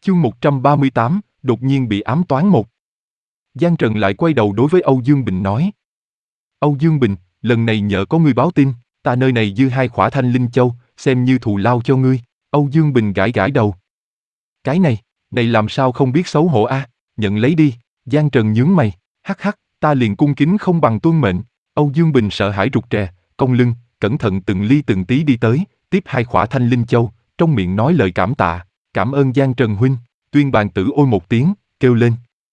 Chương 138, đột nhiên bị ám toán một. Giang Trần lại quay đầu đối với Âu Dương Bình nói. Âu Dương Bình, lần này nhờ có ngươi báo tin, ta nơi này dư 2 khỏa Thanh Linh Châu, xem như thù lao cho ngươi. Âu Dương Bình gãi gãi đầu. Cái này làm sao không biết xấu hổ a? Nhận lấy đi. Giang Trần nhướng mày, hắc hắc, ta liền cung kính không bằng tuân mệnh. Âu Dương Bình sợ hãi rụt rè, cong lưng, cẩn thận từng ly từng tí đi tới, tiếp 2 khỏa Thanh Linh Châu, trong miệng nói lời cảm tạ. Cảm ơn Giang Trần huynh. Tuyên Bàn Tử ôi một tiếng, kêu lên.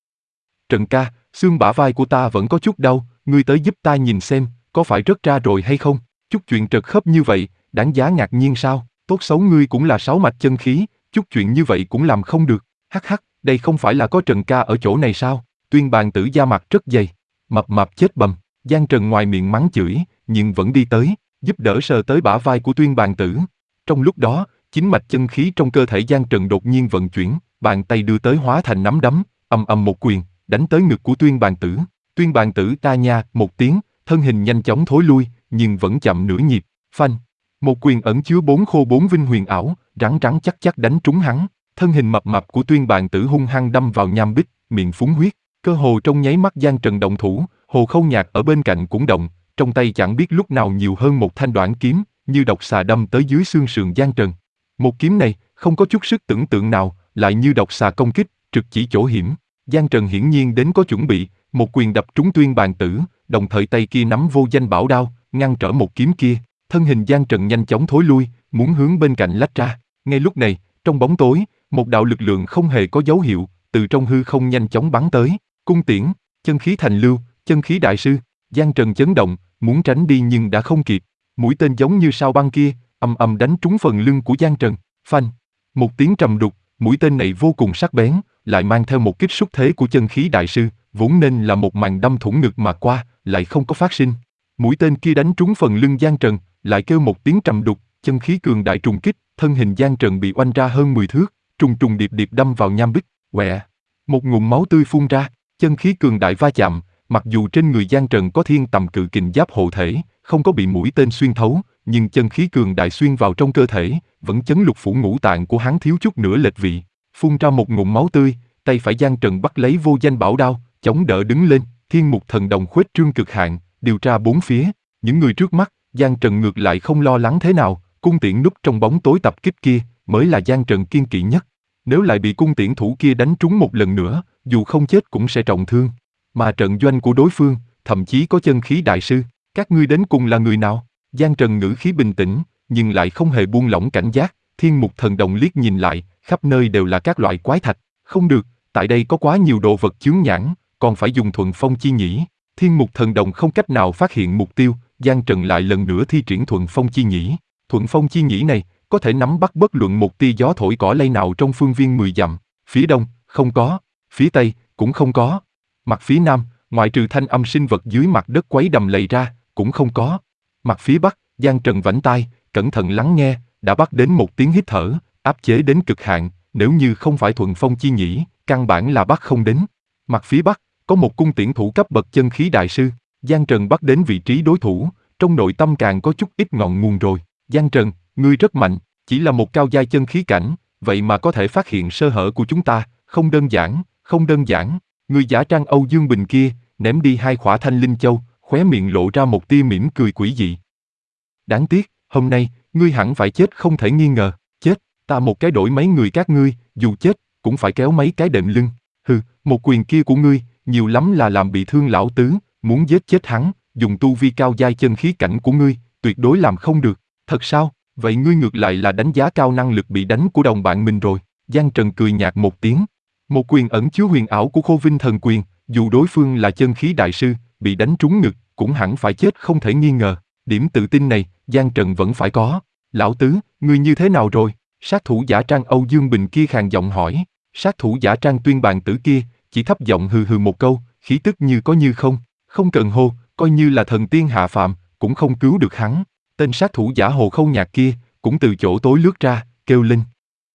Trần ca, xương bả vai của ta vẫn có chút đau, ngươi tới giúp ta nhìn xem, có phải rớt ra rồi hay không? Chút chuyện trật khớp như vậy, đáng giá ngạc nhiên sao? Tốt xấu ngươi cũng là 6 mạch chân khí, chút chuyện như vậy cũng làm không được. Hắc hắc, đây không phải là có Trần ca ở chỗ này sao? Tuyên Bàn Tử da mặt rất dày, mập mạp chết bầm. Giang Trần ngoài miệng mắng chửi, nhưng vẫn đi tới, giúp đỡ sờ tới bả vai của Tuyên Bàn Tử. Trong lúc đó, chính mạch chân khí trong cơ thể Giang Trần đột nhiên vận chuyển, bàn tay đưa tới hóa thành nắm đấm, ầm ầm một quyền, đánh tới ngực của Tuyên Bàn Tử. Tuyên Bàn Tử ta nha một tiếng, thân hình nhanh chóng thối lui, nhưng vẫn chậm nửa nhịp. Phanh, một quyền ẩn chứa 4 khô 4 vinh huyền ảo, rắn rắn chắc chắc đánh trúng hắn. Thân hình mập mạp của Tuyên Bàn Tử hung hăng đâm vào nham bích, miệng phúng huyết. Cơ hồ trong nháy mắt Giang Trần động thủ, Hồ Khâu Nhạc ở bên cạnh cũng động, trong tay chẳng biết lúc nào nhiều hơn một thanh đoạn kiếm, như độc xà đâm tới dưới xương sườn Giang Trần. Một kiếm này, không có chút sức tưởng tượng nào, lại như độc xà công kích, trực chỉ chỗ hiểm. Giang Trần hiển nhiên đến có chuẩn bị, một quyền đập trúng Tuyên Bàn Tử, đồng thời tay kia nắm vô danh bảo đao, ngăn trở một kiếm kia. Thân hình Giang Trần nhanh chóng thối lui, muốn hướng bên cạnh lách ra. Ngay lúc này, trong bóng tối, một đạo lực lượng không hề có dấu hiệu, từ trong hư không nhanh chóng bắn tới. Cung tiễn, chân khí thành lưu, chân khí đại sư. Giang Trần chấn động, muốn tránh đi nhưng đã không kịp. Mũi tên giống như sao băng kia, ầm ầm đánh trúng phần lưng của Giang Trần. Phanh, một tiếng trầm đục, mũi tên này vô cùng sắc bén, lại mang theo một kích xúc thế của chân khí đại sư, vốn nên là một màn đâm thủng ngực mà qua, lại không có phát sinh. Mũi tên kia đánh trúng phần lưng Giang Trần, lại kêu một tiếng trầm đục, chân khí cường đại trùng kích, thân hình Giang Trần bị oanh ra hơn 10 thước, trùng trùng điệp điệp đâm vào nham bích, quẹ. Một ngụm máu tươi phun ra, chân khí cường đại va chạm, mặc dù trên người Giang Trần có thiên tầm cự kình giáp hộ thể, không có bị mũi tên xuyên thấu, nhưng chân khí cường đại xuyên vào trong cơ thể, vẫn chấn lục phủ ngũ tạng của hắn thiếu chút nữa lệch vị, phun ra một ngụm máu tươi, tay phải Giang Trần bắt lấy vô danh bảo đao, chống đỡ đứng lên, thiên mục thần đồng khuếch trương cực hạn, điều tra bốn phía, những người trước mắt, Giang Trần ngược lại không lo lắng thế nào, cung tiễn núp trong bóng tối tập kích kia, mới là Giang Trần kiên kỵ nhất. Nếu lại bị cung tiễn thủ kia đánh trúng một lần nữa, dù không chết cũng sẽ trọng thương. Mà trận doanh của đối phương, thậm chí có chân khí đại sư, các ngươi đến cùng là người nào? Giang Trần ngữ khí bình tĩnh, nhưng lại không hề buông lỏng cảnh giác, thiên mục thần đồng liếc nhìn lại, khắp nơi đều là các loại quái thạch, không được, tại đây có quá nhiều đồ vật chướng nhãn, còn phải dùng thuần phong chi nhĩ. Thiên mục thần đồng không cách nào phát hiện mục tiêu, Giang Trần lại lần nữa thi triển thuần phong chi nhĩ. Thuần phong chi nhĩ này, có thể nắm bắt bất luận một tia gió thổi cỏ lay nào trong phương viên 10 dặm, phía đông, không có, phía tây, cũng không có. Mặt phía nam, ngoại trừ thanh âm sinh vật dưới mặt đất quấy đầm lầy ra, cũng không có. Mặt phía bắc, Giang Trần vảnh tai, cẩn thận lắng nghe, đã bắt đến một tiếng hít thở, áp chế đến cực hạn, nếu như không phải thuần phong chi nhĩ, căn bản là bắt không đến. Mặt phía bắc, có một cung tiễn thủ cấp bậc chân khí đại sư, Giang Trần bắt đến vị trí đối thủ, trong nội tâm càng có chút ít ngọn nguồn rồi. Giang Trần, ngươi rất mạnh, chỉ là một cao giai chân khí cảnh, vậy mà có thể phát hiện sơ hở của chúng ta, không đơn giản, không đơn giản. Người giả trang Âu Dương Bình kia, ném đi 2 khỏa Thanh Linh Châu, khóe miệng lộ ra một tia mỉm cười quỷ dị. Đáng tiếc, hôm nay, ngươi hẳn phải chết không thể nghi ngờ, chết, ta một cái đổi mấy người các ngươi, dù chết, cũng phải kéo mấy cái đệm lưng. Hừ, một quyền kia của ngươi, nhiều lắm là làm bị thương lão tứ, muốn giết chết hắn, dùng tu vi cao giai chân khí cảnh của ngươi, tuyệt đối làm không được. Thật sao? Vậy ngươi ngược lại là đánh giá cao năng lực bị đánh của đồng bạn mình rồi. Giang Trần cười nhạt một tiếng. Một quyền ẩn chứa huyền ảo của Khô Vinh Thần Quyền, dù đối phương là chân khí đại sư, bị đánh trúng ngực, cũng hẳn phải chết không thể nghi ngờ. Điểm tự tin này, Giang Trần vẫn phải có. Lão tứ, ngươi như thế nào rồi? Sát thủ giả trang Âu Dương Bình kia khàn giọng hỏi. Sát thủ giả trang Tuyên Bàn Tử kia, chỉ thấp giọng hừ hừ một câu, khí tức như có như không. Không cần hô, coi như là thần tiên hạ phàm, cũng không cứu được hắn. Tên sát thủ giả Hồ Khâu Nhạc kia, cũng từ chỗ tối lướt ra, kêu lên.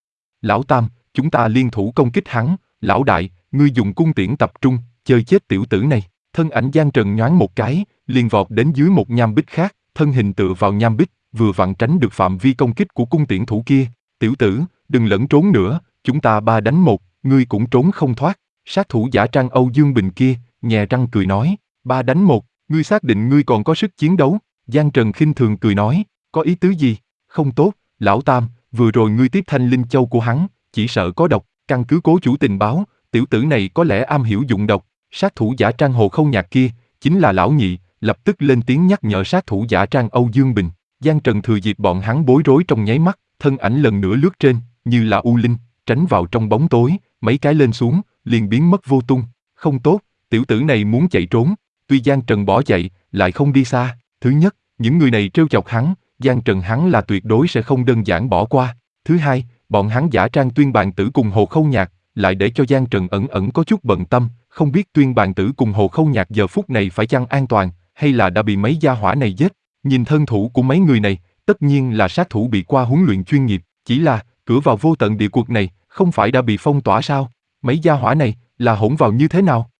Lão Tam, chúng ta liên thủ công kích hắn. Lão Đại, ngươi dùng cung tiễn tập trung, chơi chết tiểu tử này. Thân ảnh Giang Trần nhoáng một cái, liền vọt đến dưới một nham bích khác, thân hình tựa vào nham bích, vừa vặn tránh được phạm vi công kích của cung tiễn thủ kia. Tiểu tử, đừng lẫn trốn nữa, chúng ta 3 đánh 1, ngươi cũng trốn không thoát. Sát thủ giả trang Âu Dương Bình kia, nhè răng cười nói, 3 đánh 1, ngươi xác định ngươi còn có sức chiến đấu? Giang Trần khinh thường cười nói, có ý tứ gì? Không tốt, lão Tam, vừa rồi ngươi tiếp thanh linh châu của hắn, chỉ sợ có độc, căn cứ cố chủ tình báo, tiểu tử này có lẽ am hiểu dụng độc. Sát thủ giả trang Hồ Khâu Nhạc kia, chính là lão nhị, lập tức lên tiếng nhắc nhở sát thủ giả trang Âu Dương Bình. Giang Trần thừa dịp bọn hắn bối rối trong nháy mắt, thân ảnh lần nữa lướt trên, như là u linh, tránh vào trong bóng tối, mấy cái lên xuống, liền biến mất vô tung. Không tốt, tiểu tử này muốn chạy trốn. Tuy Giang Trần bỏ chạy, lại không đi xa. Thứ nhất, những người này trêu chọc hắn, Giang Trần hắn là tuyệt đối sẽ không đơn giản bỏ qua. Thứ hai, bọn hắn giả trang Tuyên Bàn Tử cùng Hồ Khâu Nhạc, lại để cho Giang Trần ẩn ẩn có chút bận tâm, không biết Tuyên Bàn Tử cùng Hồ Khâu Nhạc giờ phút này phải chăng an toàn, hay là đã bị mấy gia hỏa này giết. Nhìn thân thủ của mấy người này, tất nhiên là sát thủ bị qua huấn luyện chuyên nghiệp, chỉ là, cửa vào vô tận địa quật này, không phải đã bị phong tỏa sao? Mấy gia hỏa này, là hỗn vào như thế nào?